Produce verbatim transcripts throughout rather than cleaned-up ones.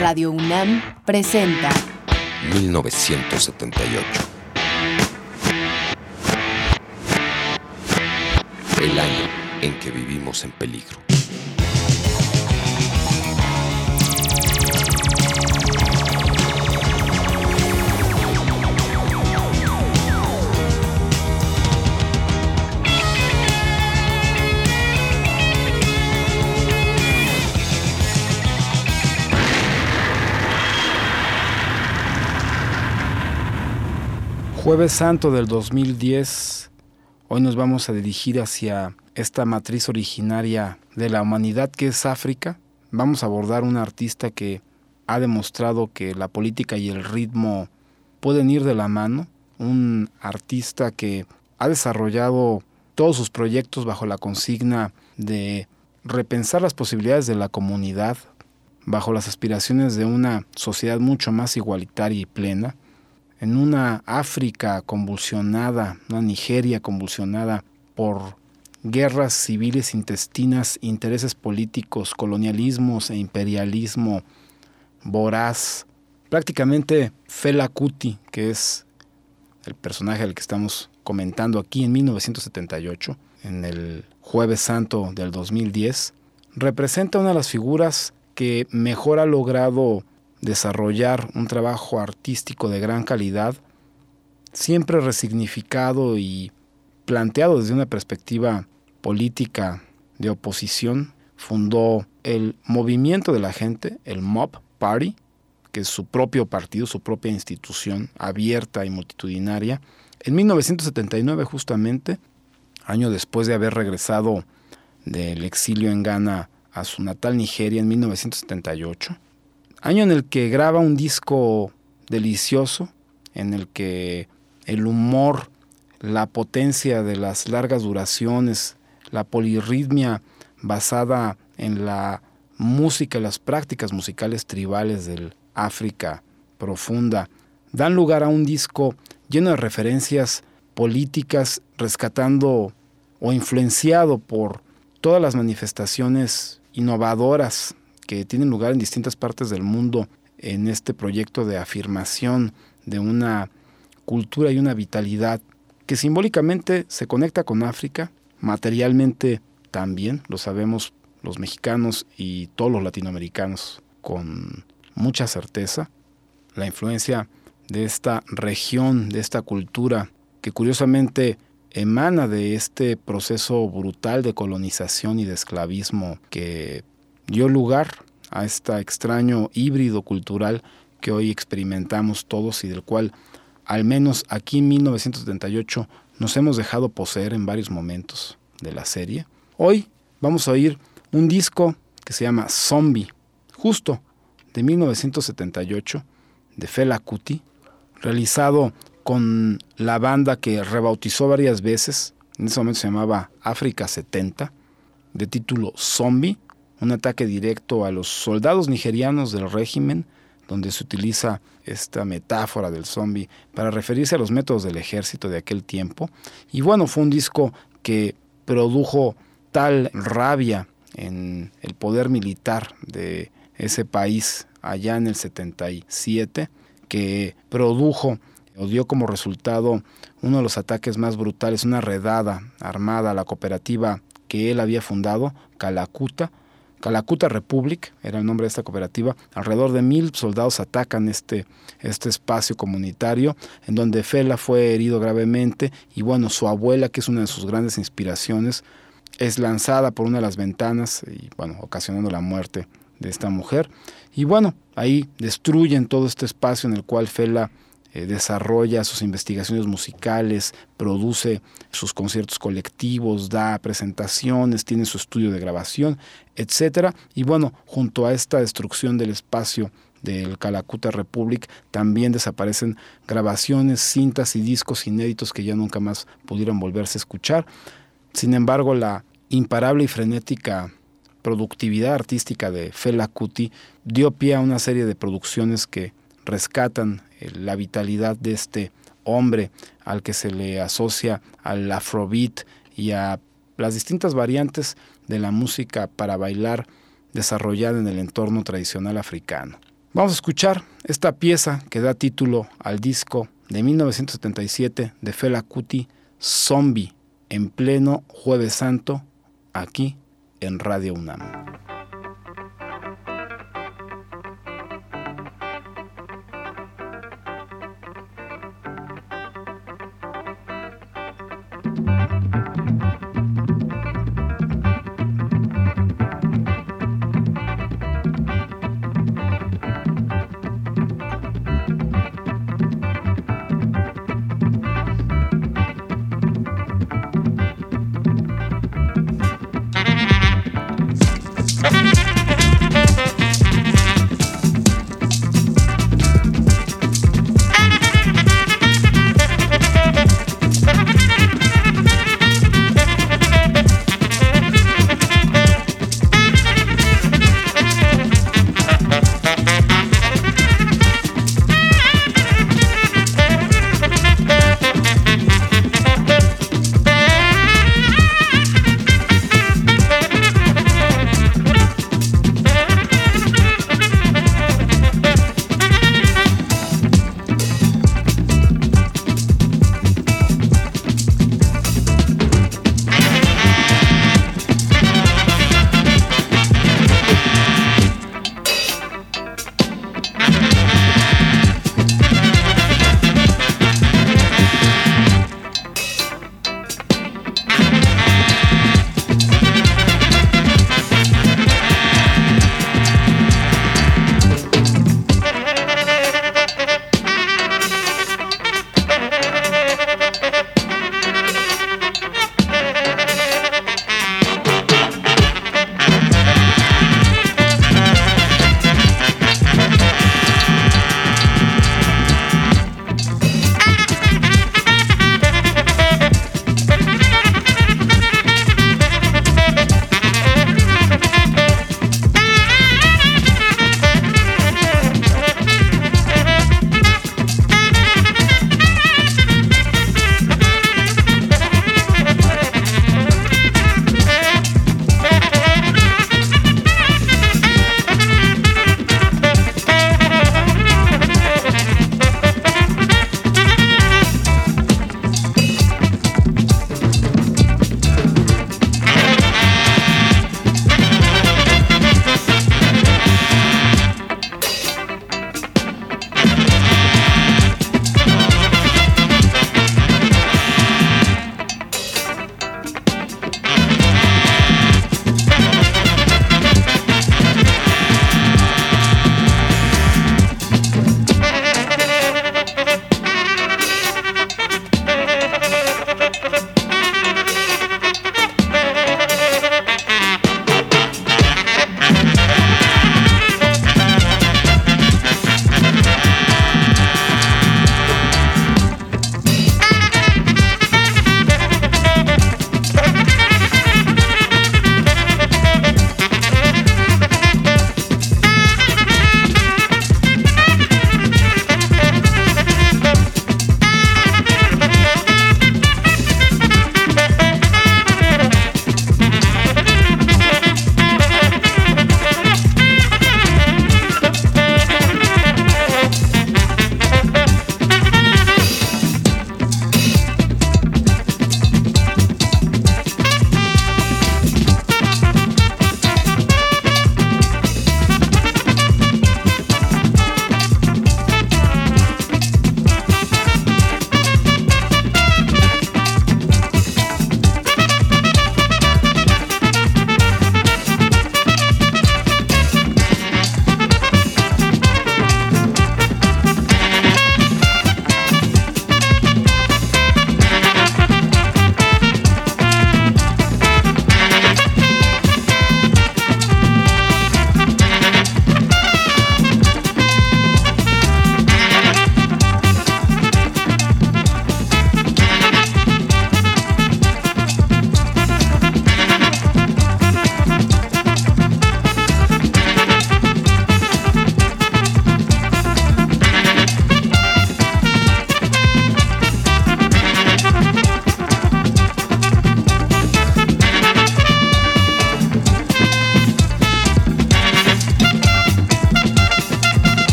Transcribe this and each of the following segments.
Radio UNAM presenta mil novecientos setenta y ocho. El año en que vivimos en peligro. Jueves Santo del dos mil diez, hoy nos vamos a dirigir hacia esta matriz originaria de la humanidad que es África. Vamos a abordar una artista que ha demostrado que la política y el ritmo pueden ir de la mano, un artista que ha desarrollado todos sus proyectos bajo la consigna de repensar las posibilidades de la comunidad, bajo las aspiraciones de una sociedad mucho más igualitaria y plena. En una África convulsionada, una Nigeria convulsionada por guerras civiles intestinas, intereses políticos, colonialismos e imperialismo voraz. Prácticamente Fela Kuti, que es el personaje al que estamos comentando aquí en mil novecientos setenta y ocho, en el Jueves Santo del dos mil diez, representa una de las figuras que mejor ha logrado desarrollar un trabajo artístico de gran calidad, siempre resignificado y planteado desde una perspectiva política de oposición. Fundó el Movimiento de la Gente, el Mob Party, que es su propio partido, su propia institución abierta y multitudinaria, en mil novecientos setenta y nueve, justamente, año después de haber regresado del exilio en Ghana a su natal Nigeria en mil novecientos setenta y ocho. Año en el que graba un disco delicioso, en el que el humor, la potencia de las largas duraciones, la polirritmia basada en la música y las prácticas musicales tribales del África profunda, dan lugar a un disco lleno de referencias políticas, rescatando o influenciado por todas las manifestaciones innovadoras que tienen lugar en distintas partes del mundo en este proyecto de afirmación de una cultura y una vitalidad que simbólicamente se conecta con África, materialmente también, lo sabemos los mexicanos y todos los latinoamericanos con mucha certeza. La influencia de esta región, de esta cultura, que curiosamente emana de este proceso brutal de colonización y de esclavismo que dio lugar a este extraño híbrido cultural que hoy experimentamos todos y del cual, al menos aquí en mil novecientos setenta y ocho, nos hemos dejado poseer en varios momentos de la serie. Hoy vamos a oír un disco que se llama Zombie, justo de mil novecientos setenta y ocho, de Fela Kuti, realizado con la banda que rebautizó varias veces, en ese momento se llamaba África setenta, de título Zombie, un ataque directo a los soldados nigerianos del régimen, donde se utiliza esta metáfora del zombie para referirse a los métodos del ejército de aquel tiempo. Y bueno, fue un disco que produjo tal rabia en el poder militar de ese país allá en el setenta y siete, que produjo o dio como resultado uno de los ataques más brutales, una redada armada a la cooperativa que él había fundado, Kalakuta, Kalakuta Republic, era el nombre de esta cooperativa. Alrededor de mil soldados atacan este, este espacio comunitario, en donde Fela fue herido gravemente, y bueno, su abuela, que es una de sus grandes inspiraciones, es lanzada por una de las ventanas, y bueno, ocasionando la muerte de esta mujer. Y bueno, ahí destruyen todo este espacio en el cual Fela Eh, desarrolla sus investigaciones musicales, produce sus conciertos colectivos, da presentaciones, tiene su estudio de grabación, etcétera. Y bueno, junto a esta destrucción del espacio del Kalakuta Republic, también desaparecen grabaciones, cintas y discos inéditos que ya nunca más pudieron volverse a escuchar. Sin embargo, la imparable y frenética productividad artística de Fela Kuti dio pie a una serie de producciones que rescatan la vitalidad de este hombre al que se le asocia al afrobeat y a las distintas variantes de la música para bailar desarrollada en el entorno tradicional africano. Vamos a escuchar esta pieza que da título al disco de mil novecientos setenta y siete de Fela Kuti, Zombie, en pleno Jueves Santo, aquí en Radio UNAM.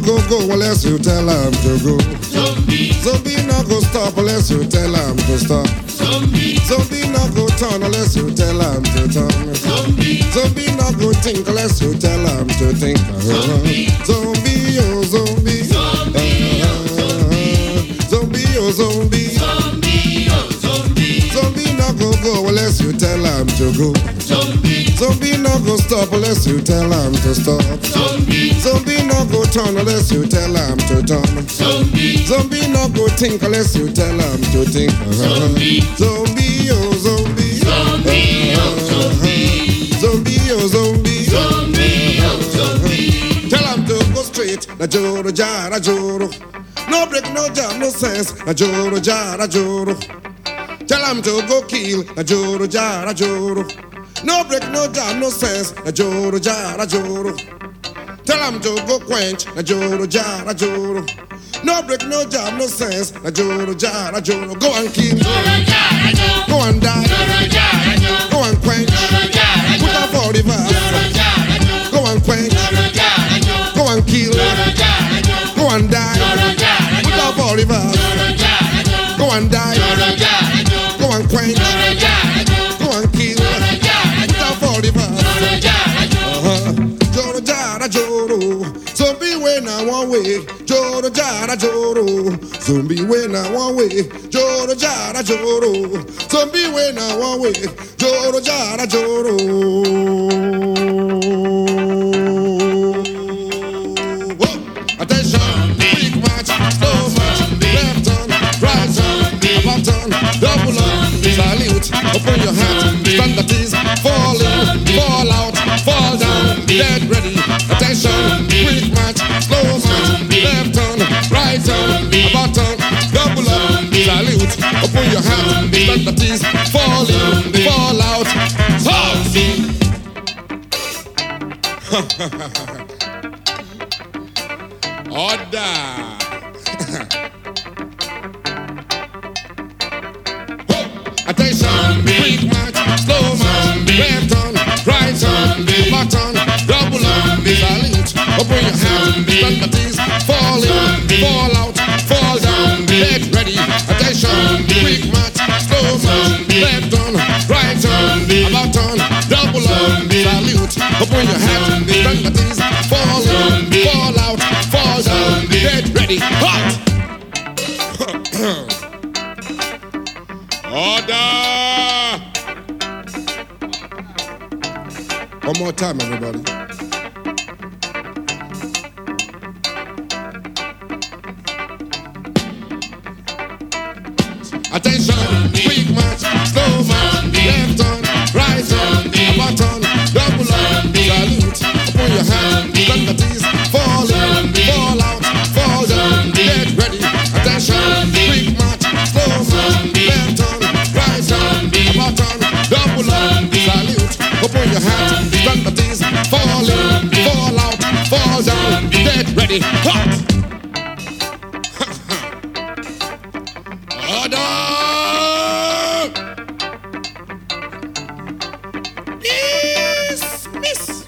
go go unless you tell him to go. Zombie, zombie no go stop unless you tell him to stop. Zombie, zombie no go turn unless you tell him to turn. Zombie, zombie no go think unless you tell him to think. Zombie, zombie oh zombie, zombie oh zombie, zombie oh zombie, zombie oh zombie. Zombie no go go unless you tell him to go. Zombie, zombie no go stop unless you tell him to stop. Zombie, zombie no go turn unless you tell him to turn. Zombie, zombie no go think unless you tell him to think. Zombie, zombie oh zombie, zombie oh zombie, zombie oh zombie, zombie oh zombie. Tell him to go straight, na joro jara joro. No break, no jam, no sense, na joro jara joro. Tell him to go kill, na joro jara joro. No break, no jam, no sense, na joro jara joro. Tell him to go quench, na joro jara joro. No break, no jam, no sense, na joro jara joro. Go and kill, go and die, go and quench, put up for the verse. Go and quench, go and kill, go and die, put up for the verse. Go and die, go and quench, go and kill, put up for the verse. Uh-huh. Joro jara joro, zombie way now one way. Joro jara joro, zombie way now one way. Joro jara joro, zombie way now one way. Joro jara joro. Whoa. Attention, big march, slow march, left turn, right turn, about turn, double up, salute, open your hands, stand that is, fall in, fall out, fall down, dead ready. Attention, quick march, slow march, left turn, right turn, about turn, double up, salute, open your hands, stand that is, fall in, fall out, halt. Order. Attention, quick march, slow march, left turn, right turn, back turn, double up, salute, open your hands, stand that is, fall in, fall out, fall down, get ready. Attention, quick march, slow march, left turn, right turn, about turn, double up, salute, open your hands, stand that is, fall in, fall out, fall down, get ready. Hot. Order! One more time, everybody. Attention, quick march, slow march, left turn, right turn, about turn, double up, salute, open your hands, stand that is, fall in, fall out, fall down, get ready. Attention, quick march, slow march, left turn, right turn, about turn, double up, salute, open your hands, stand that is, fall in, fall out, fall down, get ready. Hot! Order! Dismiss!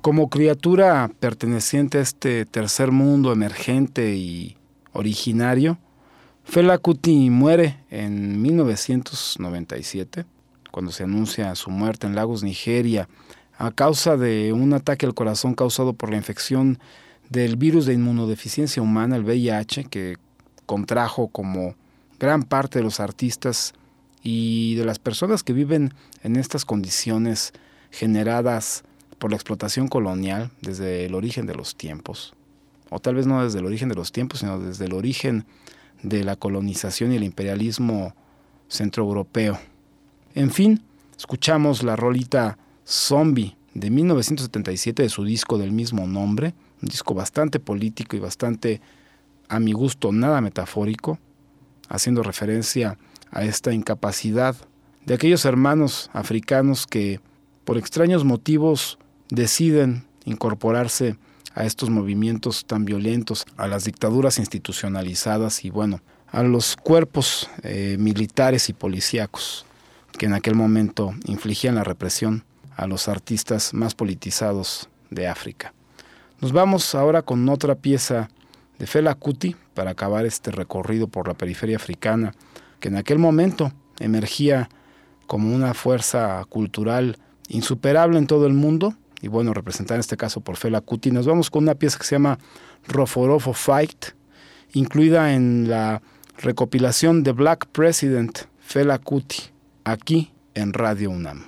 Como criatura perteneciente a este tercer mundo emergente y originario, Fela Kuti muere en mil novecientos noventa y siete, cuando se anuncia su muerte en Lagos, Nigeria, a causa de un ataque al corazón causado por la infección del virus de inmunodeficiencia humana, el V I H, que contrajo como gran parte de los artistas y de las personas que viven en estas condiciones generadas por la explotación colonial desde el origen de los tiempos, o tal vez no desde el origen de los tiempos, sino desde el origen de la colonización y el imperialismo centroeuropeo. En fin, escuchamos la rolita Zombie de mil novecientos setenta y siete de su disco del mismo nombre, un disco bastante político y bastante, a mi gusto, nada metafórico, haciendo referencia a esta incapacidad de aquellos hermanos africanos que, por extraños motivos, deciden incorporarse a estos movimientos tan violentos, a las dictaduras institucionalizadas y, bueno, a los cuerpos eh, militares y policíacos que en aquel momento infligían la represión a los artistas más politizados de África. Nos vamos ahora con otra pieza de Fela Kuti para acabar este recorrido por la periferia africana, que en aquel momento emergía como una fuerza cultural insuperable en todo el mundo, y bueno, representada en este caso por Fela Kuti. Nos vamos con una pieza que se llama Roforofo Fight, incluida en la recopilación de Black President Fela Kuti, aquí en Radio UNAM.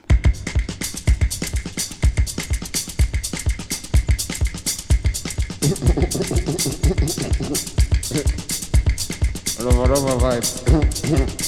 Roforofo Fight.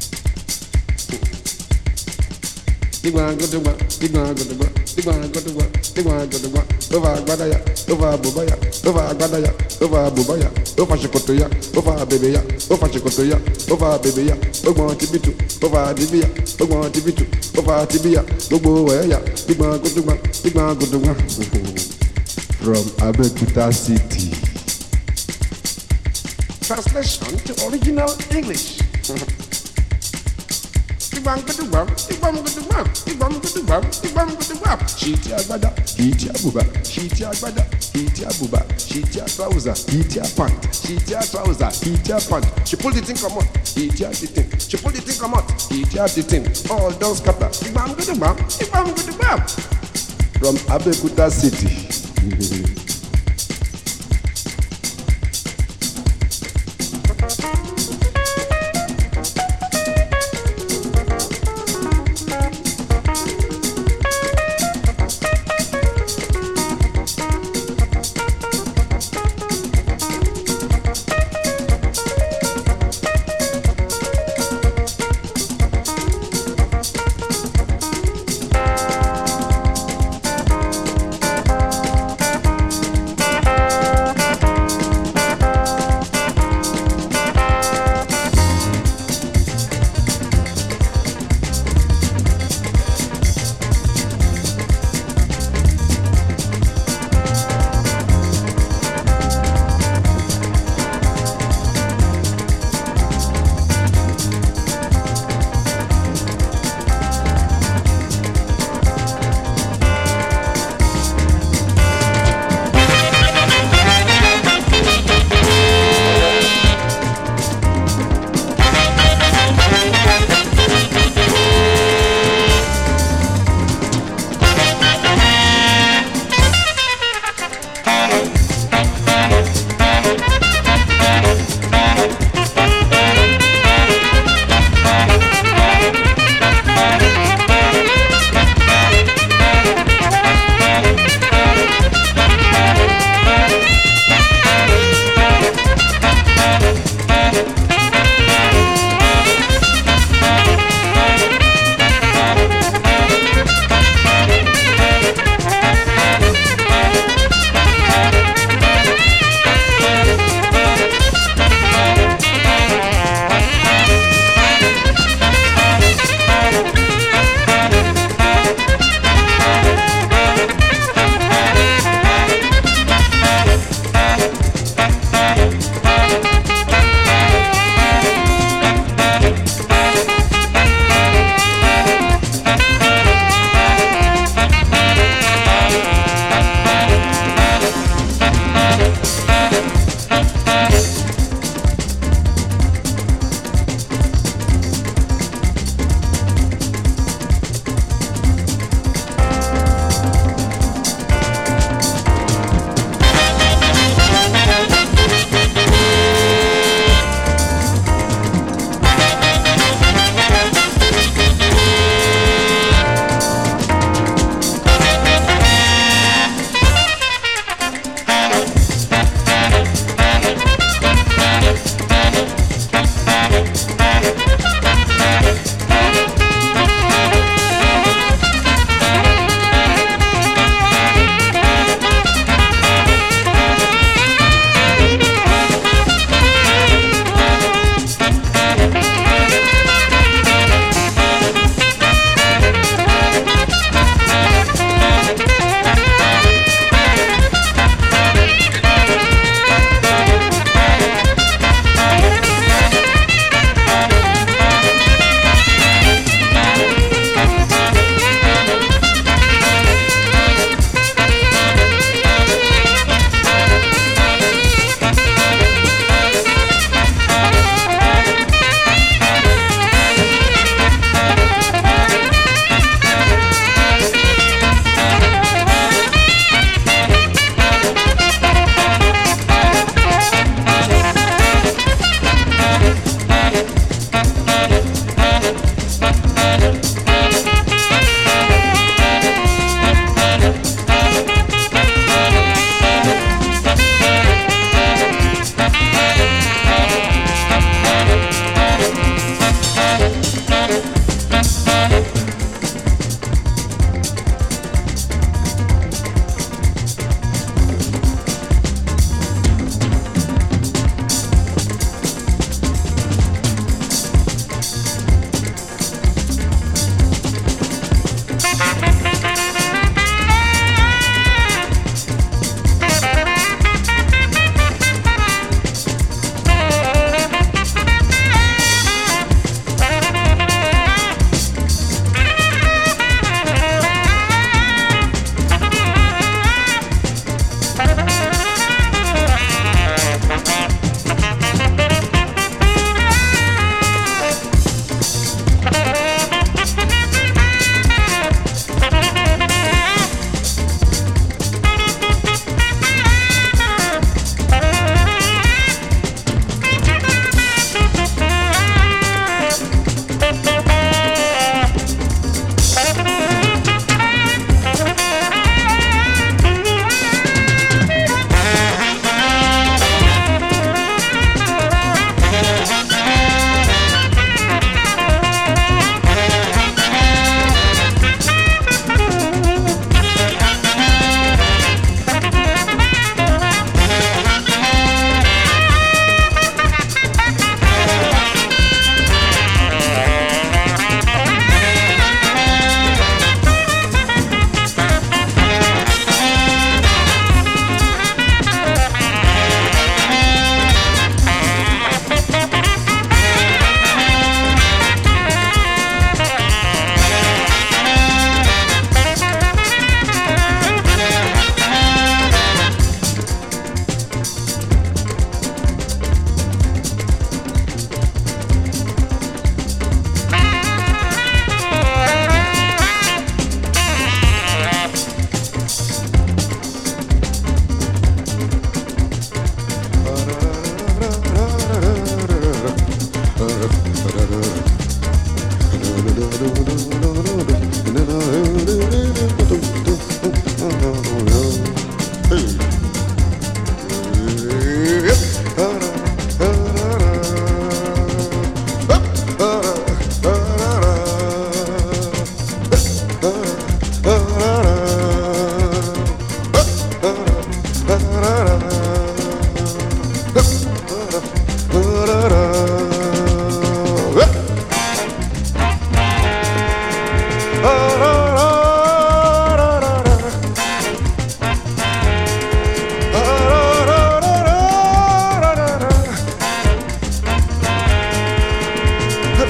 Big man go to work, big man go to work, big man go to work, big man go to work. Over Gbadaya, over Bubaya, over Gbadaya, over Bubaya, over Shikotoya, over Bebeya, over Shikotoya, over Bebeya, over Tibitu, over Dibia, over Tibitu, over Tibia, Gogo Waya, big man go to work, big man go to work. From Abeokuta City. Translation to original English. Ibam go to bam, ibam go to bam, ibam go to bam, ibam go to bam. Shiti agbada, shiti abuba, shiti agbada, shiti abuba, shiti trouser, shiti pant, shiti trouser, shiti pant. She pull the thing come out, shiti the thing. She pull the thing come out, shiti the thing. All down scatter. Ibam go to bam, ibam go to bam. From Abeokuta City.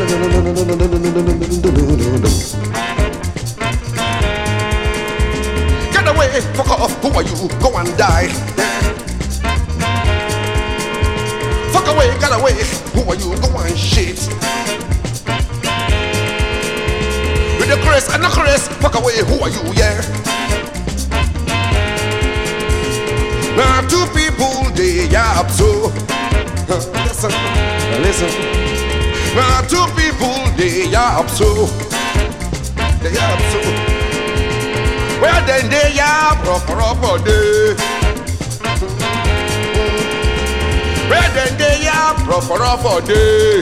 Get away, fuck off, who are you? Go and die. Fuck away, get away, who are you? Go and shit. With the Chris and the Chris, fuck away, who are you? Yeah. Now two people, they are so. Listen, listen. Now two people, they are so. They are so. Well then they are proper proper day. Well then they are proper proper day.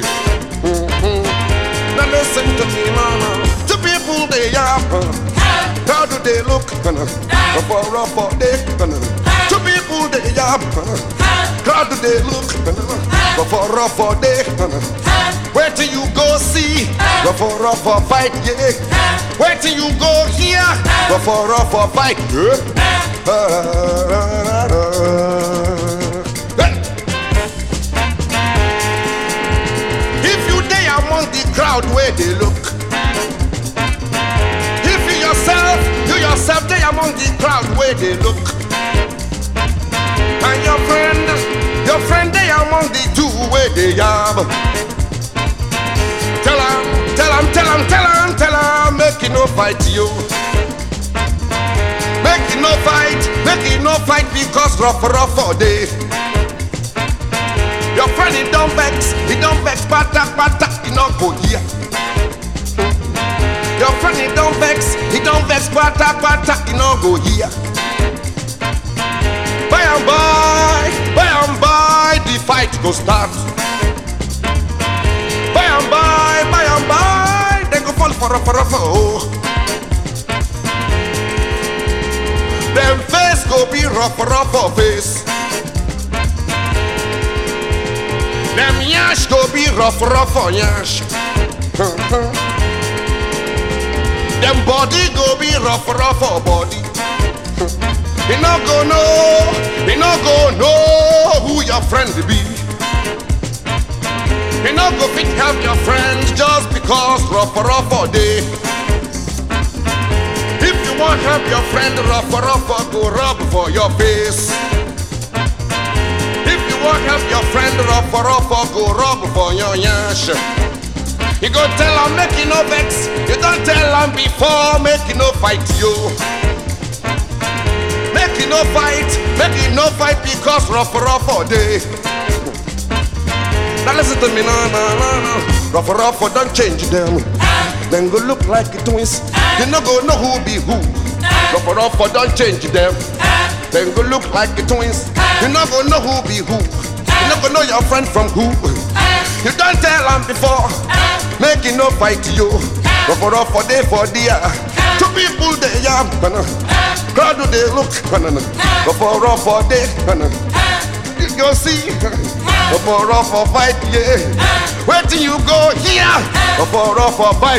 Now listen to me, mama. Two people, they are. How do they look? Proper proper day. Two people, they are. How do they look? Rough rough day. Where till you go see? Rough rough fight, yeah. Where till you go here? Rough rough fight, yeah. If you day among the crowd where they look, if you yourself, you yourself day among the crowd where they look, and your friend, your friend they among the two where they are. Tell him, tell him, tell him, tell him, tell him, make it no fight you. Make it no fight, make it no fight because rough rough all day. Your friend he don't vex, he don't vex, patak patak, he not go here. Your friend he don't vex, he don't vex, patak patak, he not go here. By and by, by and by, the fight go start. By and by, by and by, they go fall for a for a oh. Them face go be rough rough face. Them yash go be rough rough yash. Them body go be rough rough body. He no go know, he no go know who your friend be. He no go fit help your friends just because rough rough all day. If you want help your friend, rough rough go rub for your face. If you want help your friend, rough rough go rub for your yash. You go tell him make he no vex. You don't tell him before make he no fight you. Make it no fight, make it no fight because rough rough all day. Now listen to me, no, no, no, no. Rough rough don't change them. Then go look like twins. You no go know who be who. Rough rough don't change them. Then go look like twins. You no go know who be who. You no go know your friend from who. You don't tell them before. Make it no fight you. Rough rough for day for dear. Two people they are. Crowd do they look, go for rough for day, you go see, go for rough for fight, yeah. Where till you go here, go for rough for fight,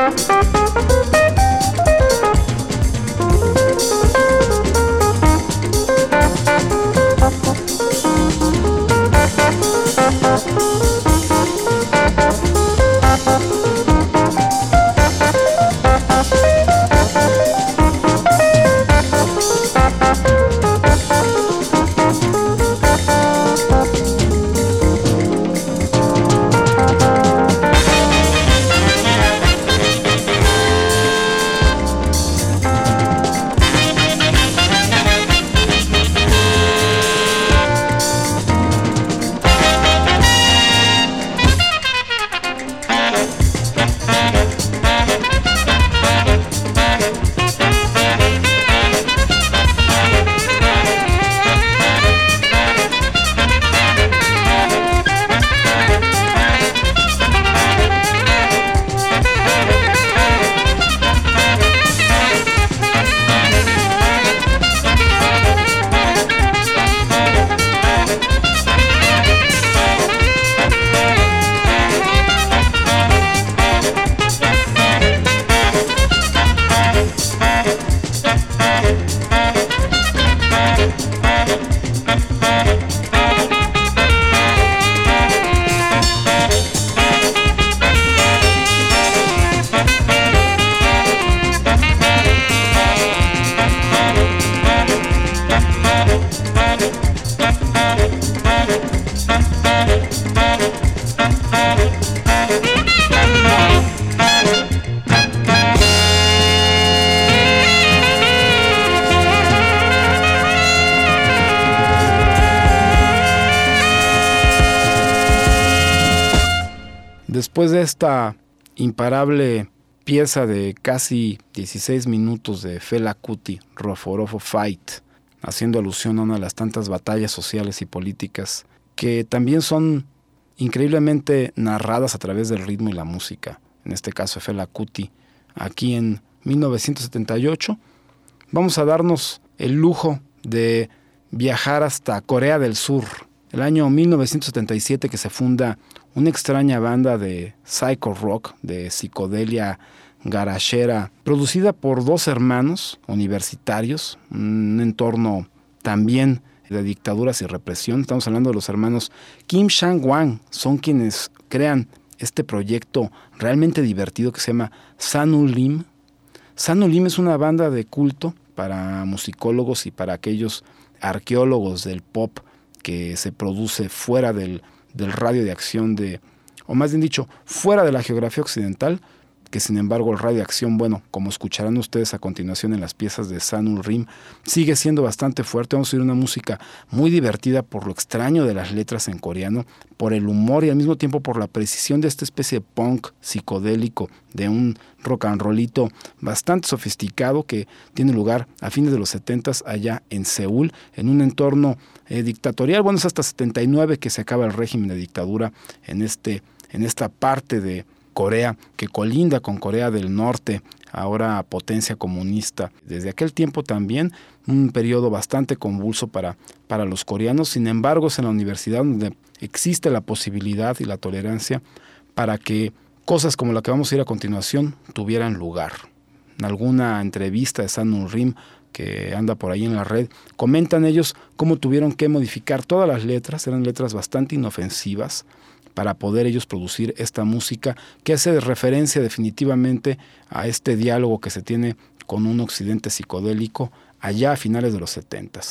Después de esta imparable pieza de casi dieciséis minutos de Fela Kuti, Roforofo Fight, haciendo alusión a una de las tantas batallas sociales y políticas que también son increíblemente narradas a través del ritmo y la música, en este caso Fela Kuti, aquí en mil novecientos setenta y ocho, vamos a darnos el lujo de viajar hasta Corea del Sur, el año mil novecientos setenta y siete, que se funda una extraña banda de psycho rock, de psicodelia garagera, producida por dos hermanos universitarios, un entorno también de dictaduras y represión. Estamos hablando de los hermanos Kim Sang-wan, son quienes crean este proyecto realmente divertido que se llama Sanu Lim. Sanu Lim es una banda de culto para musicólogos y para aquellos arqueólogos del pop que se produce fuera del, del radio de acción de, o más bien dicho, fuera de la geografía occidental, que sin embargo el radio de acción, bueno, como escucharán ustedes a continuación en las piezas de Sanu Rim, sigue siendo bastante fuerte. Vamos a oír una música muy divertida por lo extraño de las letras en coreano, por el humor y al mismo tiempo por la precisión de esta especie de punk psicodélico, de un rock and rollito bastante sofisticado que tiene lugar a fines de los setentas allá en Seúl, en un entorno eh, dictatorial. Bueno, es hasta setenta y nueve que se acaba el régimen de dictadura en, este, en esta parte de Corea, que colinda con Corea del Norte, ahora potencia comunista. Desde aquel tiempo también un periodo bastante convulso para, para los coreanos. Sin embargo, es en la universidad donde existe la posibilidad y la tolerancia para que cosas como la que vamos a ir a continuación tuvieran lugar. En alguna entrevista de Sanu Rim que anda por ahí en la red, comentan ellos cómo tuvieron que modificar todas las letras, eran letras bastante inofensivas, para poder ellos producir esta música que hace referencia definitivamente a este diálogo que se tiene con un occidente psicodélico allá a finales de los setentas.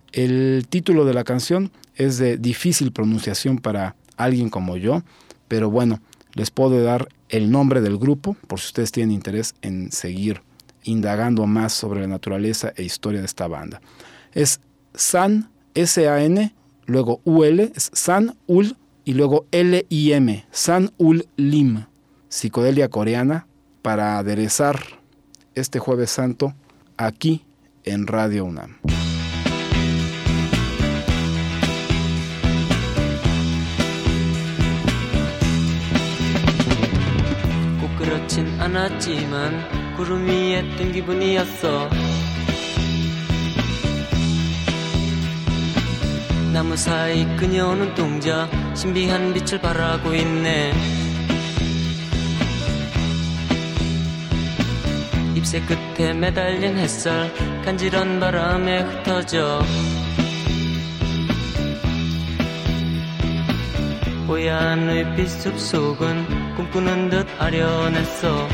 El título de la canción es de difícil pronunciación para alguien como yo, pero bueno, les puedo dar el nombre del grupo por si ustedes tienen interés en seguir indagando más sobre la naturaleza e historia de esta banda. Es San, S A N, luego U L, es San Ul, y luego L I M, San Ul Lim, psicodelia coreana, para aderezar este Jueves Santo aquí en Radio UNAM. 꼭 그렇진 않았지만 구름 위에 뜬 기분이었어. 나무 사이 그녀는 둥자 신비한 빛을 발하고 있네. 잎새 끝에 매달린 햇살 간지런 바람에 흩어져 뽀얀 의빛 숲속은 꿈꾸는 듯 아련했어.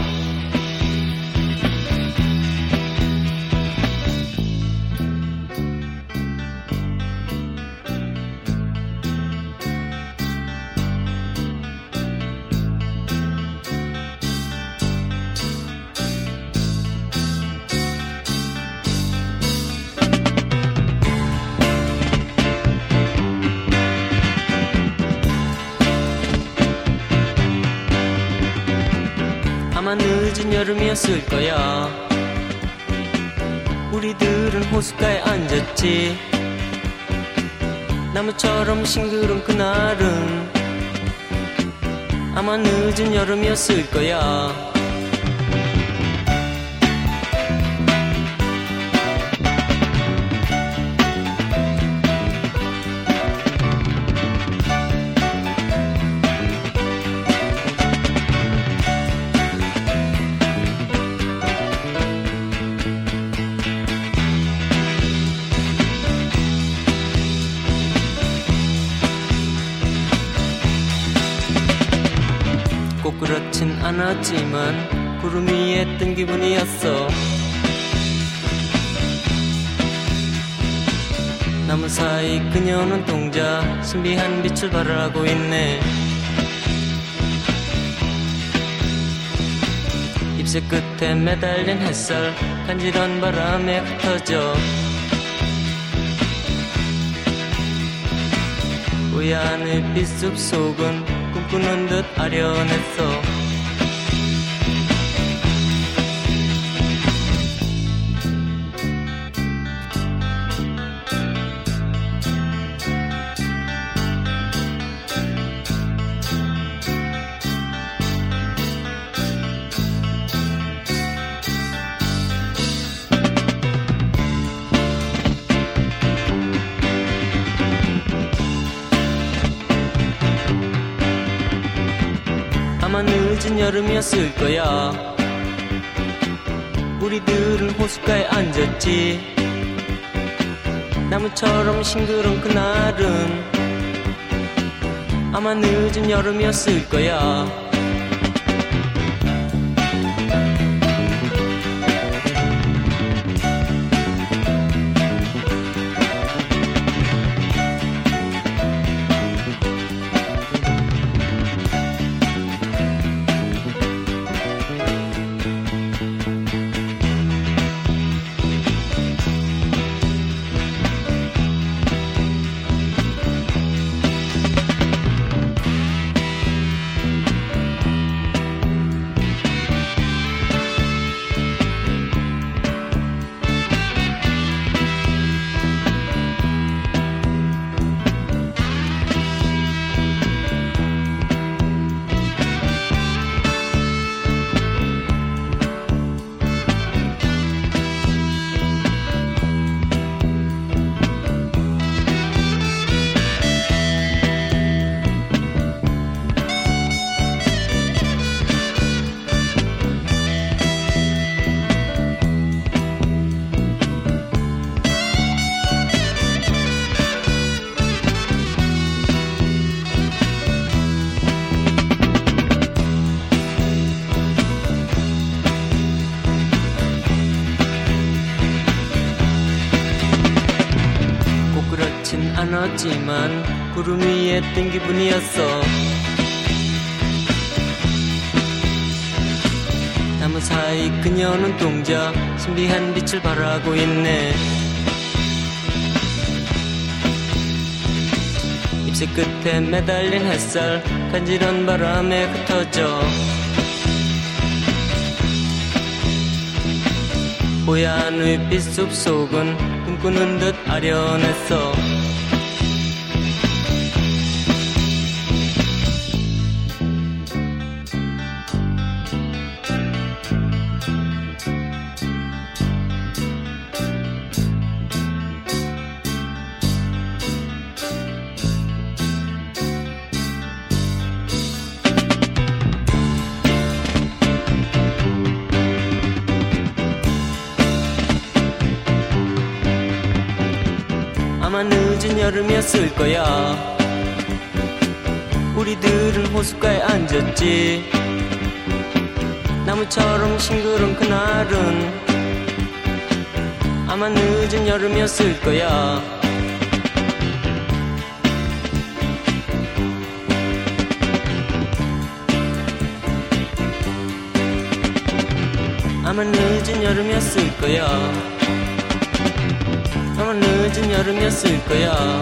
아마 늦은 여름이었을 거야. 우리들은 호숫가에 앉았지. 나무처럼 싱그런 그날은 아마 늦은 여름이었을 거야. 꼭 그렇진 않았지만 구름 위에 뜬 기분이었어. 나무 사이 그녀는 동자 신비한 빛을 발하고 있네. 잎새 끝에 매달린 햇살 간지런 바람에 흩어져 뽀얀 의빛 숲속은 꿈꾸는 듯 아련했어. 아마 늦은 여름이었을 거야. 우리들은 호숫가에 앉았지. 나무처럼 싱그러운 그날은 아마 늦은 여름이었을 거야. 않았지만 구름 위에 뜬 기분이었어. 나무 사이 그녀는 동자 신비한 빛을 발하고 있네. 잎새 끝에 매달린 햇살 간지런 바람에 흩어져 뽀얀 의빛 숲속은 꿈꾸는 듯 아련했어. 늦은 여름이었을 거야. 우리들은 호숫가에 앉았지. 나무처럼 싱그러운 그날은 아마 늦은 여름이었을 거야. 아마 늦은 여름이었을 거야. 아마 늦은 여름이었을 거야.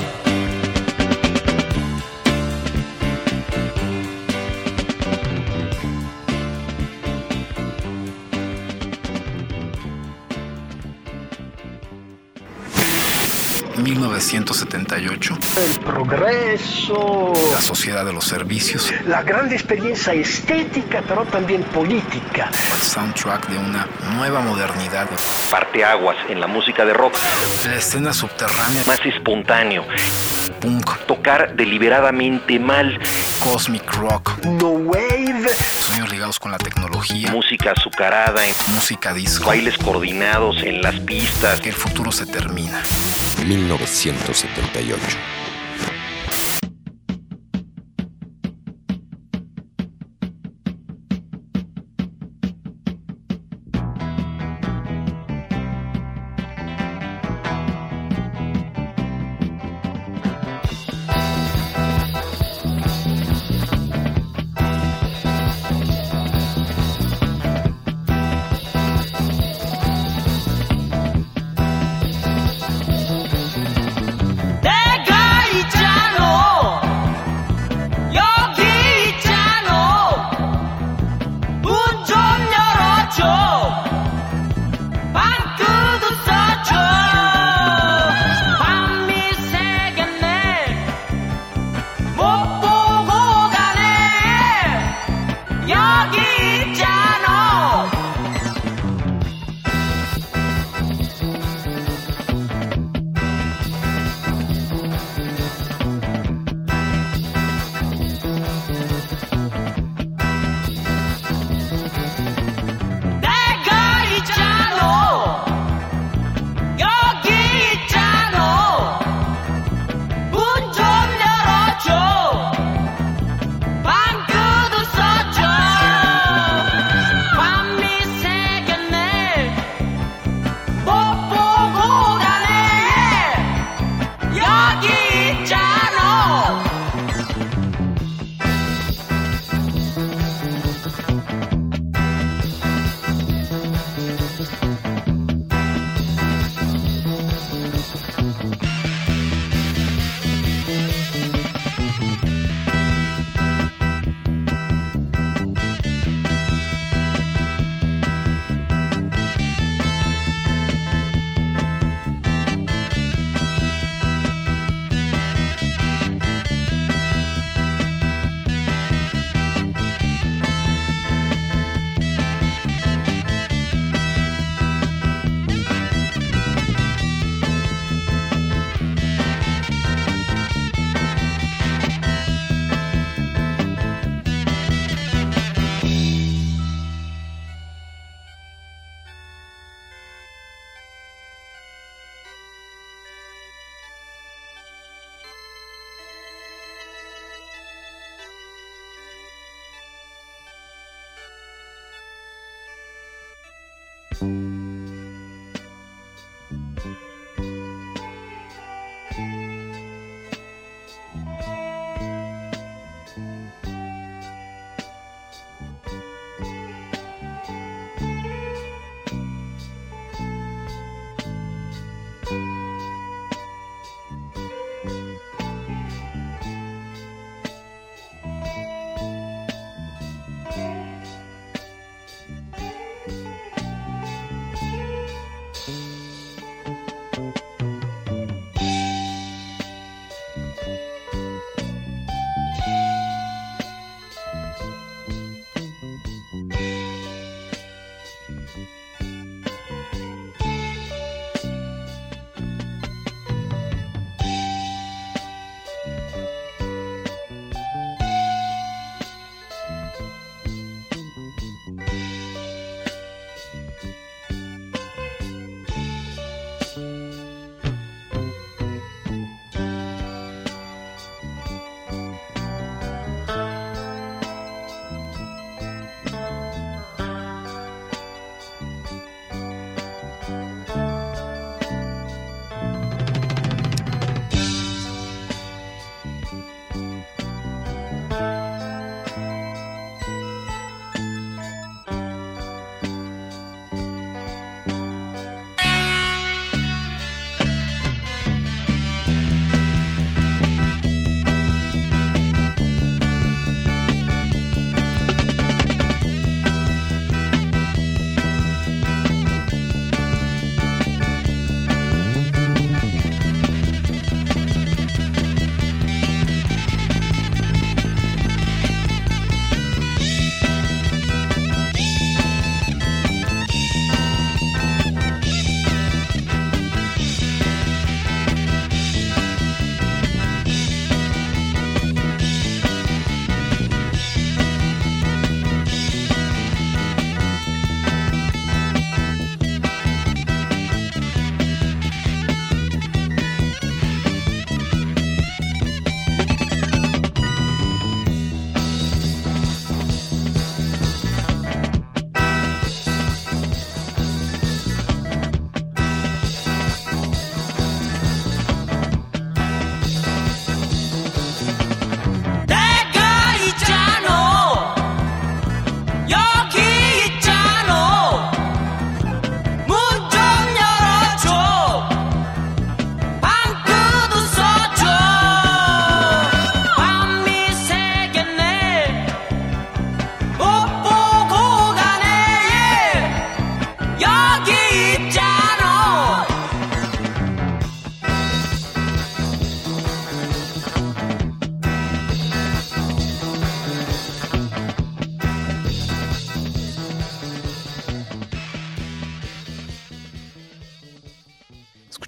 mil novecientos setenta y ocho. El progreso. La sociedad de los servicios. La gran experiencia estética, pero también política. El soundtrack de una nueva modernidad. Parteaguas en la música de rock. La escena subterránea. Más espontáneo. Punk. Tocar deliberadamente mal. Cosmic rock. No wave. Sueños ligados con la tecnología. Música azucarada. Música disco. Bailes coordinados en las pistas. Que el futuro se termina. mil novecientos setenta y ocho. That guy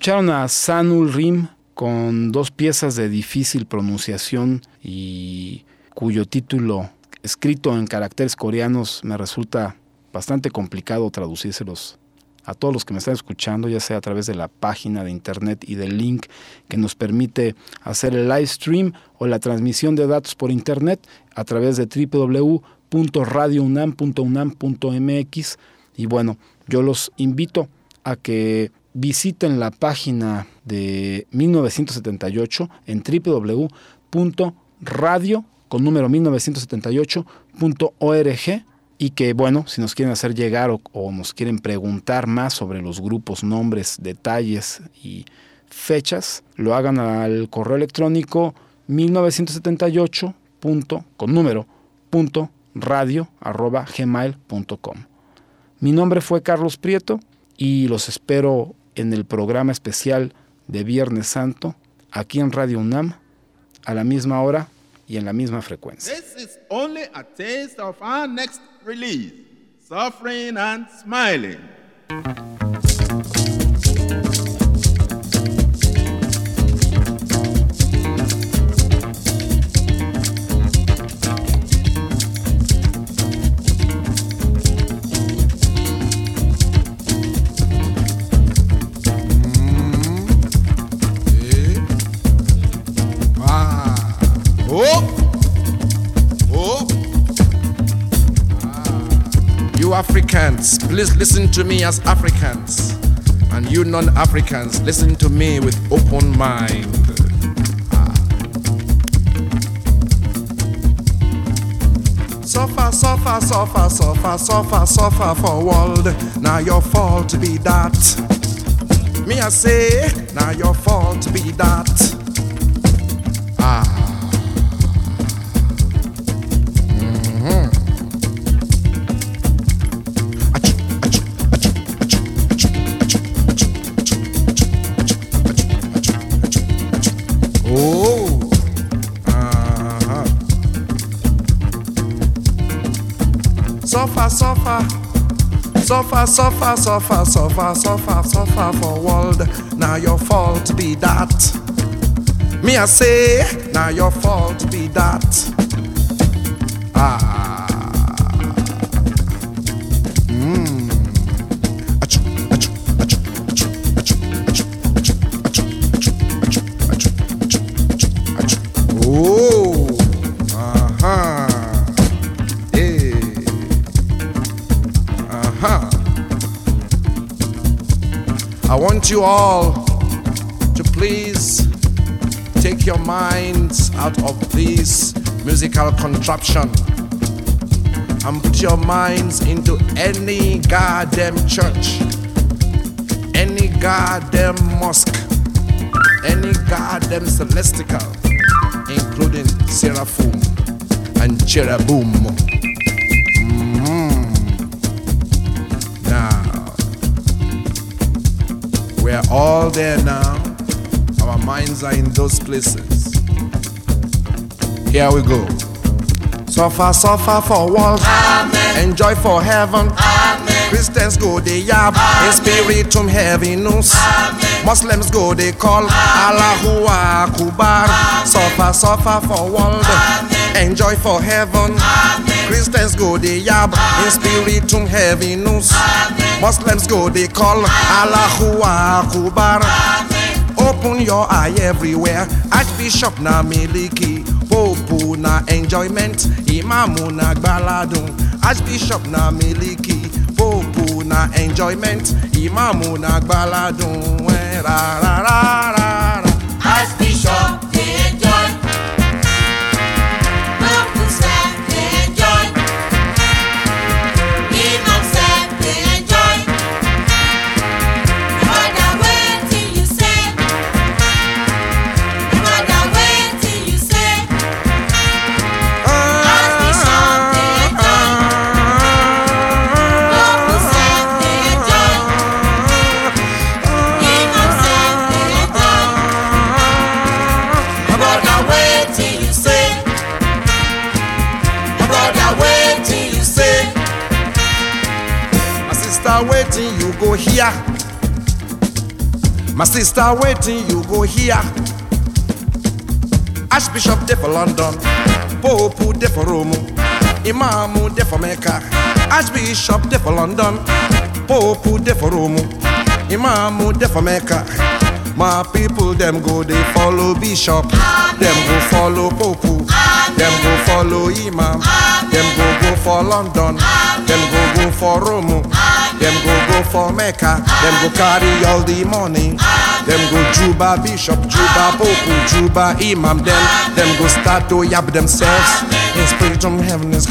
Escucharon a Sanul Rim con dos piezas de difícil pronunciación y cuyo título, escrito en caracteres coreanos, me resulta bastante complicado traducírselos a todos los que me están escuchando, ya sea a través de la página de internet y del link que nos permite hacer el live stream o la transmisión de datos por internet a través de doble u doble u doble u punto radio unam punto unam punto m x. Y bueno, yo los invito a que visiten la página de mil novecientos setenta y ocho en doble u doble u doble u punto radio con número mil novecientos setenta y ocho punto org. Y que, bueno, si nos quieren hacer llegar o, o nos quieren preguntar más sobre los grupos, nombres, detalles y fechas, lo hagan al correo electrónico mil novecientos setenta y ocho punto, con número, punto, radio, arroba, gmail punto com. Mi nombre fue Carlos Prieto y los espero en el programa especial de Viernes Santo, aquí en Radio UNAM, a la misma hora y en la misma frecuencia. This is only a taste of our next release, Suffering and Smiling. Africans, please listen to me as Africans, and you non-Africans, listen to me with open mind. Ah. Suffer, suffer, suffer, suffer, suffer, suffer for world. Now your fault be that. Me I say, now your fault be that. Ah. Suffer, suffer, suffer, suffer, suffer, suffer, suffer, suffer for world. Now your fault be that. Me I say, now your fault be that. Ah. Mm. Achoo, achoo, achoo, achoo, achoo, achoo, achoo, achoo, achoo, achoo, achoo. Oh. Uh-huh. Huh. I want you all to please take your minds out of this musical contraption and put your minds into any goddamn church, any goddamn mosque, any goddamn celestial, including seraphim and cherubim. We're all there now. Our minds are in those places. Here we go. Suffer, suffer for world. Amen. Enjoy for heaven. Amen. Christians go they yab. In spiritum heaviness. Amen. Muslims go they call. Allahu Akbar. Suffer, suffer for world. Amen. Enjoy for heaven. Amen. Christians go they yab. In spiritum heaviness. Muslims go they call Allahu Akbar. Open your eye everywhere. Archbishop na miliki, Pope na enjoyment, Imamu na gbaladun. Archbishop na miliki, Pope na enjoyment, Imamu na gbaladun. Ra ra ra ra. Archbishop they enjoy, Pope say they enjoy, Imam say they enjoy. Waiting you go here. My sister waiting, you go here. Archbishop there for London, Pope there for Rome, Imam there for Mecca. Archbishop there for London, Pope there for Rome, Imam there for Mecca. My people them go, they follow Bishop. Amen. Them go follow Pope. Amen. Them go follow Imam. Amen. Them go go for London. Amen. Them go go for Rome. Amen. Them go go for Mecca. Amen. Them go carry all the money. Amen. Them go Juba Bishop, Juba Pope, Juba Imam. Then Amen. Them go start to yab themselves. Amen. In spirit from heaven is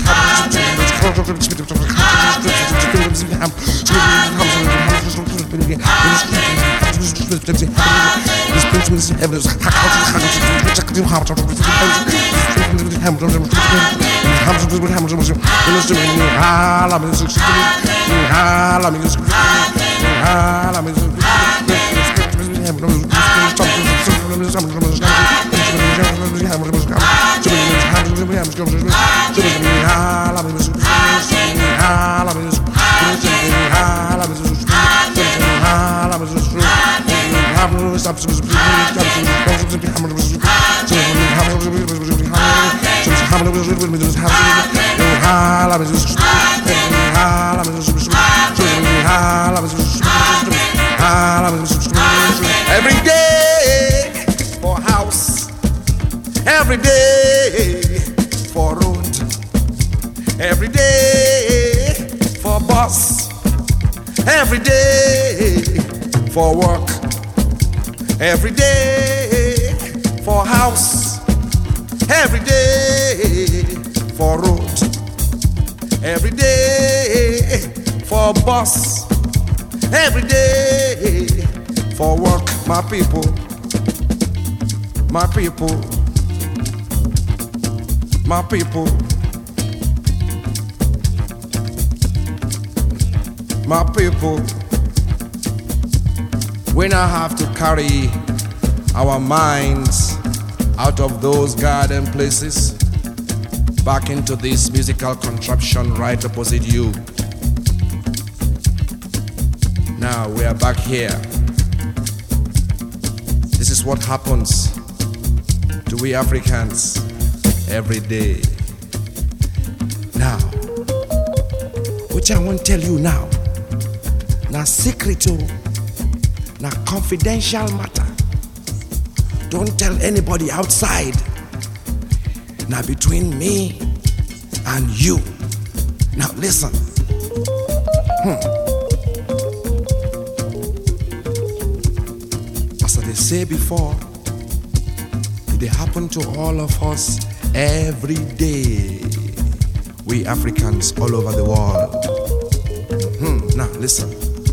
every day for house, every day for road, every day for bus, every day for work, every day for house, every day for road, every day for bus, every day for work. My people, my people, my people, my people. We now have to carry our minds out of those garden places back into this musical contraption right opposite you. Now we are back here. This is what happens to we Africans every day. Now, what I want to tell you now, na secret, na confidential matter. Don't tell anybody outside. Now between me and you. Now listen. Hmm. As I say before, it happen to all of us every day. We Africans all over the world. Hmm. Now listen.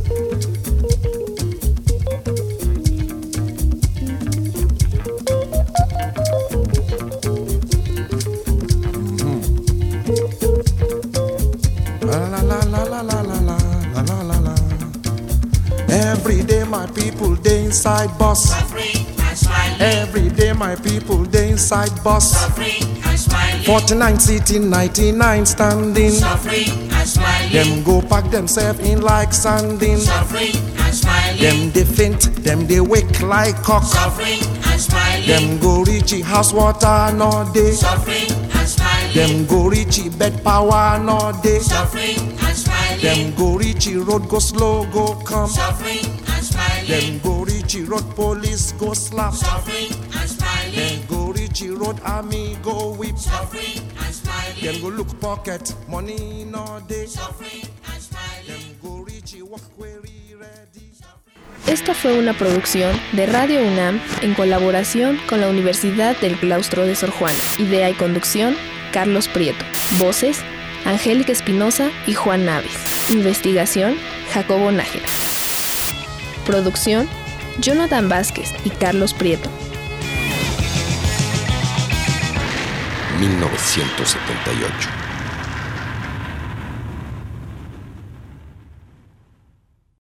Inside bus. Every day my people they inside bus. forty-nine sitting, ninety-nine standing. Them go pack themselves in like sanding. Them they faint, them they wake like cock. Them go reach house water no day. Them go reach bed power no day. Them go reach road go slow go come. Them go reach road police go slap. Them go reach road army go whip. Them go look pocket money no day. Them go reach work query ready. Esta fue una producción de Radio UNAM en colaboración con la Universidad del Claustro de Sor Juana. Idea y conducción, Carlos Prieto. Voces, Angélica Espinosa y Juan Naves. Investigación, Jacobo Nájera. Producción, Jonathan Vázquez y Carlos Prieto. mil novecientos setenta y ocho